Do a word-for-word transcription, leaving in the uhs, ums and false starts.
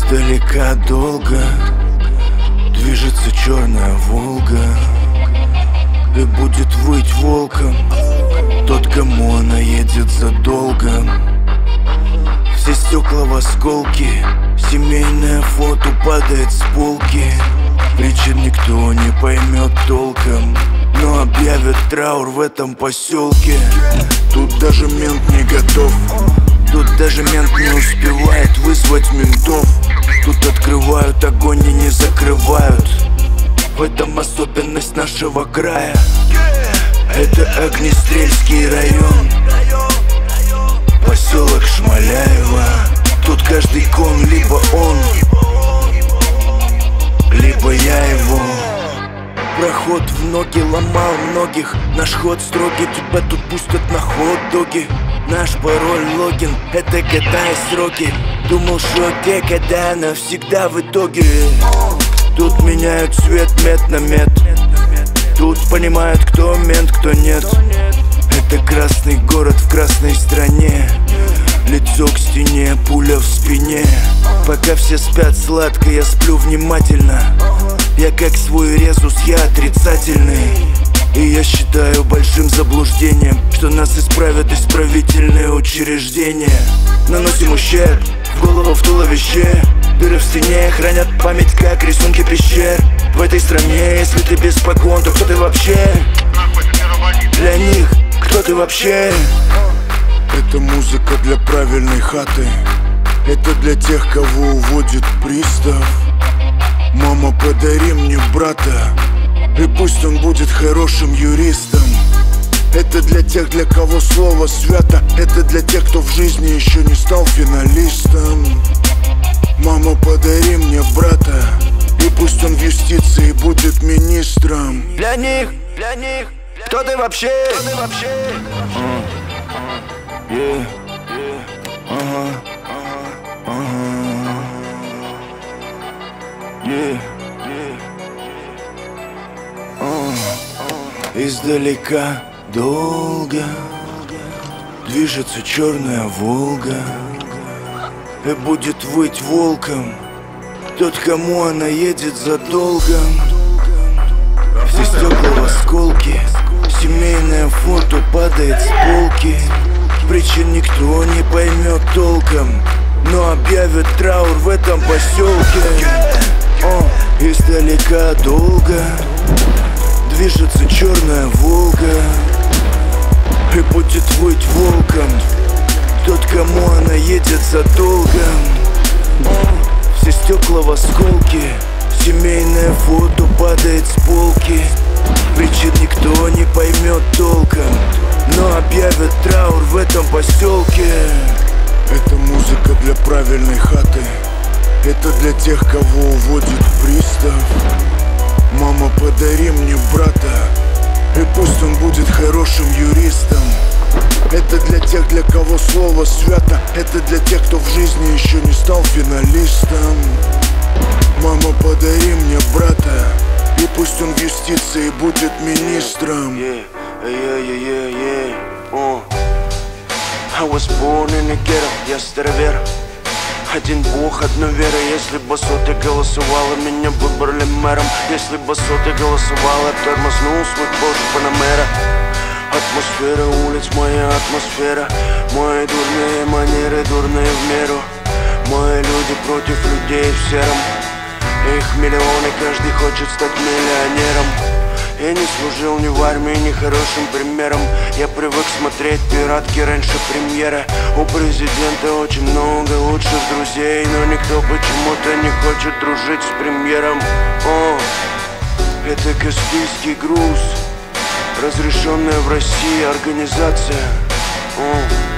Издалека долго движется черная Волга, и будет выть волком тот, кому она едет задолго. Все стекла в осколки, семейное фото падает с полки. Причин никто не поймет толком, но объявят траур в этом поселке. Тут даже мент не готов, тут даже мент не успевает вызвать ментов. Тут открывают огонь и не закрывают. В этом особенность нашего края. Это Огнестрельский район, поселок Шмаляева. Тут каждый кон либо он, либо я его. Проход в ноги ломал многих, наш ход строгий, тебя тут пустят на хот-доги. Наш пароль логин, это года и сроки. Думал, что окей, когда навсегда в итоге. Тут меняют цвет мед на мед, тут понимают, кто мент, кто нет. Это красный город в красной стране, лицо к стене, пуля в спине. Пока все спят сладко, я сплю внимательно. Я как свой резус, я отрицательный. И я считаю большим заблуждением, что нас исправят исправительные учреждения. Наносим ущерб в голову, в туловище. Дыры в стене хранят память, как рисунки пещер. В этой стране, если ты без погон, то кто ты вообще? Для них, кто ты вообще? Это музыка для правильной хаты. Это для тех, кого уводит пристав. Мама, подари мне брата, и пусть он будет хорошим юристом. Это для тех, для кого слово свято. Это для тех, кто в жизни еще не стал финалистом. Мама, подари мне брата, и пусть он в юстиции будет министром. Для них, для них, кто ты вообще? Кто ты вообще? Yeah, yeah, uh-huh, uh-huh, uh-huh. Yeah, yeah. Uh. Издалека долго движется черная Волга, и будет выть волком тот, кому она едет задолго. Все стекла в осколки, семейное фото падает с полки. Причин никто не поймет толком, но объявят траур в этом поселке. О, издалека долго движется черная Волга, и будет выть волком тот, кому она едет задолго. О, все стекла в осколки, семейное фото падает с полки. Причин никто не поймет толком, но объявят траур в этом поселке. Это музыка для правильной хаты. Это для тех, кого уводит пристав. Мама, подари мне брата, и пусть он будет хорошим юристом. Это для тех, для кого слово свято. Это для тех, кто в жизни еще не стал финалистом. Мама, подари мне брата, и пусть он в юстиции будет министром. Yeah, yeah, yeah, yeah, yeah. Oh. I was born in the ghetto, я старовер. Один бог, одна вера. Если бы соты голосовала, меня выбрали мэром. Если бы соты голосовала, тормознул свой Porsche Panamera. Атмосфера улиц, моя атмосфера. Мои дурные манеры, дурные в меру. Мои люди против людей в сером. Их миллионы, каждый хочет стать миллионером. Я не служил ни в армии, ни хорошим примером. Я привык смотреть пиратки раньше премьеры. У президента очень много лучших друзей, но никто почему-то не хочет дружить с премьером. О, это Каспийский груз, разрешенная в России организация. О.